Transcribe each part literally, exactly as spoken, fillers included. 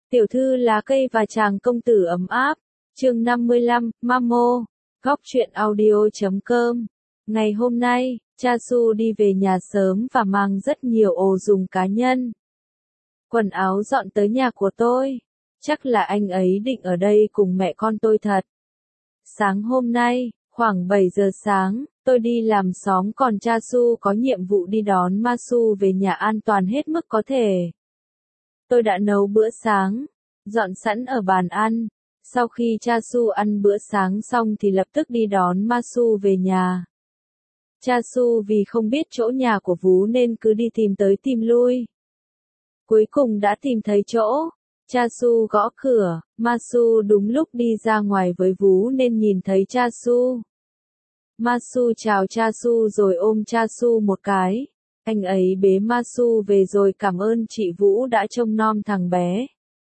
Tiểu thư lá cây và chàng công tử ấm áp. Chương năm mươi lăm, Mamo. Góc truyện audio chấm com. Ngày hôm nay, Cha Su đi về nhà sớm và mang rất nhiều đồ dùng cá nhân. Quần áo dọn tới nhà của tôi. Chắc là anh ấy định ở đây cùng mẹ con tôi thật. Sáng hôm nay, khoảng bảy giờ sáng, tôi đi làm xóm còn Cha Su có nhiệm vụ đi đón Masu về nhà an toàn hết mức có thể. Tôi đã nấu bữa sáng, dọn sẵn ở bàn ăn. Sau khi Cha Su ăn bữa sáng xong thì lập tức đi đón Masu về nhà. Cha Su vì không biết chỗ nhà của Vú nên cứ đi tìm tới tìm lui. Cuối cùng đã tìm thấy chỗ. Cha Su gõ cửa, Masu đúng lúc đi ra ngoài với Vú nên nhìn thấy Cha Su. Masu chào Cha Su rồi ôm Cha Su một cái. Anh ấy bế Masu về rồi cảm ơn chị Vũ đã trông nom thằng bé.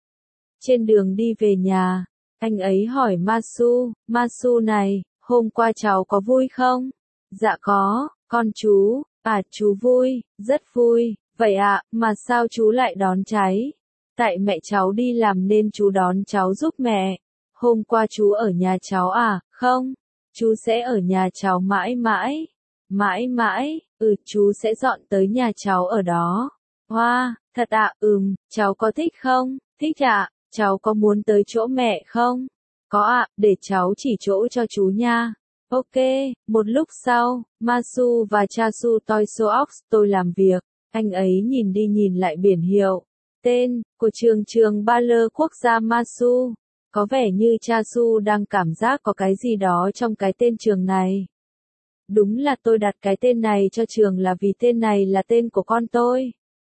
Trên đường đi về nhà, anh ấy hỏi Masu, Masu này, hôm qua cháu có vui không? Dạ có, con chú, à chú vui, rất vui, vậy ạ, à, mà sao chú lại đón cháy? Tại mẹ cháu đi làm nên chú đón cháu giúp mẹ. Hôm qua chú ở nhà cháu à, không? Chú sẽ ở nhà cháu mãi mãi. Mãi mãi, ừ chú sẽ dọn tới nhà cháu ở đó. Hoa, wow, thật ạ, à, ừm, cháu có thích không? Thích ạ, à, cháu có muốn tới chỗ mẹ không? Có ạ, à, để cháu chỉ chỗ cho chú nha. Ok, một lúc sau, Masu và Cha Su Toy Sox tôi làm việc. Anh ấy nhìn đi nhìn lại biển hiệu. Tên của trường trường ba lơ quốc gia Masu. Có vẻ như Cha Su đang cảm giác có cái gì đó trong cái tên trường này. Đúng là tôi đặt cái tên này cho trường là vì tên này là tên của con tôi.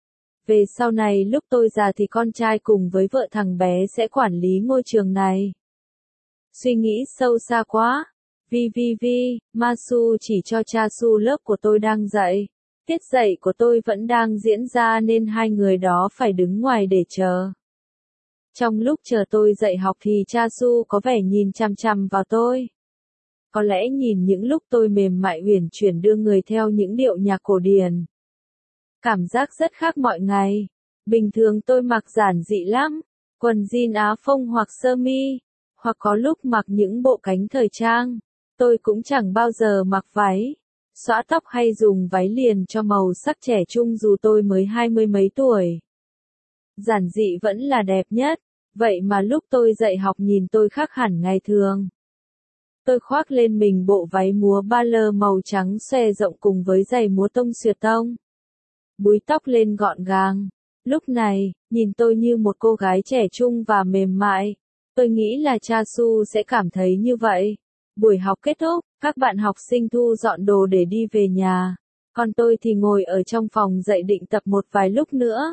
Về sau này lúc tôi già thì con trai cùng với vợ thằng bé sẽ quản lý ngôi trường này. Suy nghĩ sâu xa quá. Vi vi vi, Masu chỉ cho Cha Su lớp của tôi đang dạy. Tiết dạy của tôi vẫn đang diễn ra nên hai người đó phải đứng ngoài để chờ. Trong lúc chờ tôi dạy học thì Cha Su có vẻ nhìn chằm chằm vào tôi. Có lẽ nhìn những lúc tôi mềm mại uyển chuyển đưa người theo những điệu nhạc cổ điển. Cảm giác rất khác mọi ngày. Bình thường tôi mặc giản dị lắm, quần jean áo phông hoặc sơ mi, hoặc có lúc mặc những bộ cánh thời trang. Tôi cũng chẳng bao giờ mặc váy, xõa tóc hay dùng váy liền cho màu sắc trẻ trung dù tôi mới hai mươi mấy tuổi. Giản dị vẫn là đẹp nhất, vậy mà lúc tôi dạy học nhìn tôi khác hẳn ngày thường. Tôi khoác lên mình bộ váy múa ba lơ màu trắng xòe rộng cùng với giày múa tông xuyệt tông. Búi tóc lên gọn gàng. Lúc này, nhìn tôi như một cô gái trẻ trung và mềm mại. Tôi nghĩ là Cha Su sẽ cảm thấy như vậy. Buổi học kết thúc, các bạn học sinh thu dọn đồ để đi về nhà. Còn tôi thì ngồi ở trong phòng dạy định tập một vài lúc nữa.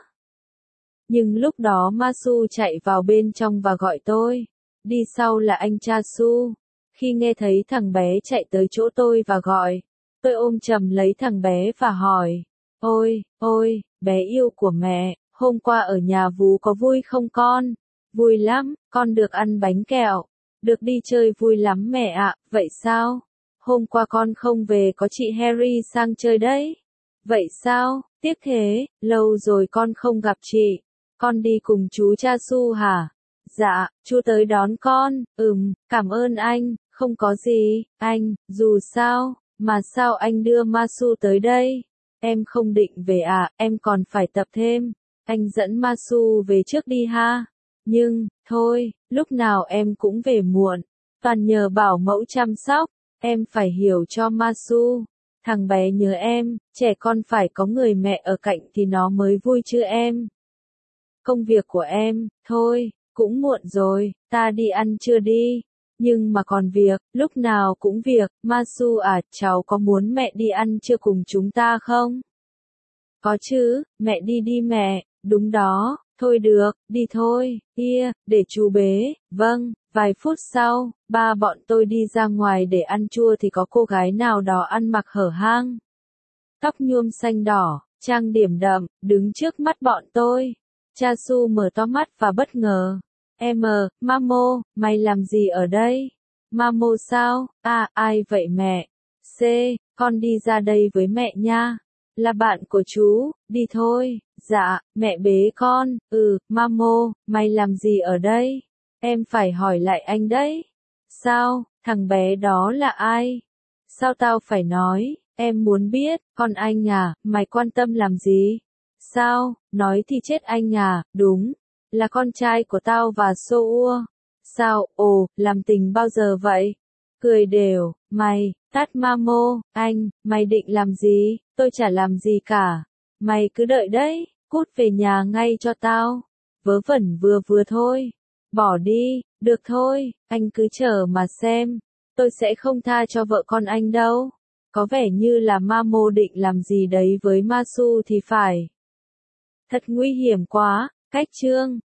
Nhưng lúc đó Masu chạy vào bên trong và gọi tôi. Đi sau là anh Cha Su. Khi nghe thấy thằng bé chạy tới chỗ tôi và gọi, tôi ôm chầm lấy thằng bé và hỏi, ôi, ôi, bé yêu của mẹ, hôm qua ở nhà Vú có vui không con? Vui lắm, con được ăn bánh kẹo, được đi chơi vui lắm mẹ ạ, vậy sao? Hôm qua con không về có chị Harry sang chơi đấy. Vậy sao, tiếc thế, lâu rồi con không gặp chị, con đi cùng chú Cha Su hả? Dạ, chú tới đón con, ừm, cảm ơn anh. Không có gì, anh, dù sao, mà sao anh đưa Masu tới đây? Em không định về à, em còn phải tập thêm. Anh dẫn Masu về trước đi ha. Nhưng, thôi, lúc nào em cũng về muộn. Toàn nhờ bảo mẫu chăm sóc, em phải hiểu cho Masu. Thằng bé nhớ em, trẻ con phải có người mẹ ở cạnh thì nó mới vui chứ em. Công việc của em, thôi, cũng muộn rồi, ta đi ăn trưa đi. Nhưng mà còn việc, lúc nào cũng việc, Masu à, cháu có muốn mẹ đi ăn trưa cùng chúng ta không? Có chứ, mẹ đi đi mẹ, đúng đó, thôi được, đi thôi, kia, để chú bế, vâng, vài phút sau, ba bọn tôi đi ra ngoài để ăn trưa thì có cô gái nào đó ăn mặc hở hang. Tóc nhuộm xanh đỏ, trang điểm đậm, đứng trước mắt bọn tôi. Cha Su mở to mắt và bất ngờ. Em, Mamo, mày làm gì ở đây? Mamo sao? À, ai vậy mẹ? C, con đi ra đây với mẹ nha. Là bạn của chú, đi thôi. Dạ, mẹ bế con. Ừ, Mamo, mày làm gì ở đây? Em phải hỏi lại anh đấy. Sao, thằng bé đó là ai? Sao tao phải nói, em muốn biết, con anh à, mày quan tâm làm gì? Sao, nói thì chết anh à, đúng, là con trai của tao và Soua. Sao, ồ, làm tình bao giờ vậy? Cười đều, mày, tát Mamo, anh, mày định làm gì? Tôi chả làm gì cả. Mày cứ đợi đấy, cút về nhà ngay cho tao. Vớ vẩn vừa vừa thôi. Bỏ đi, được thôi, anh cứ chờ mà xem. Tôi sẽ không tha cho vợ con anh đâu. Có vẻ như là Mamo định làm gì đấy với Masu thì phải. Thật nguy hiểm quá, cách chương.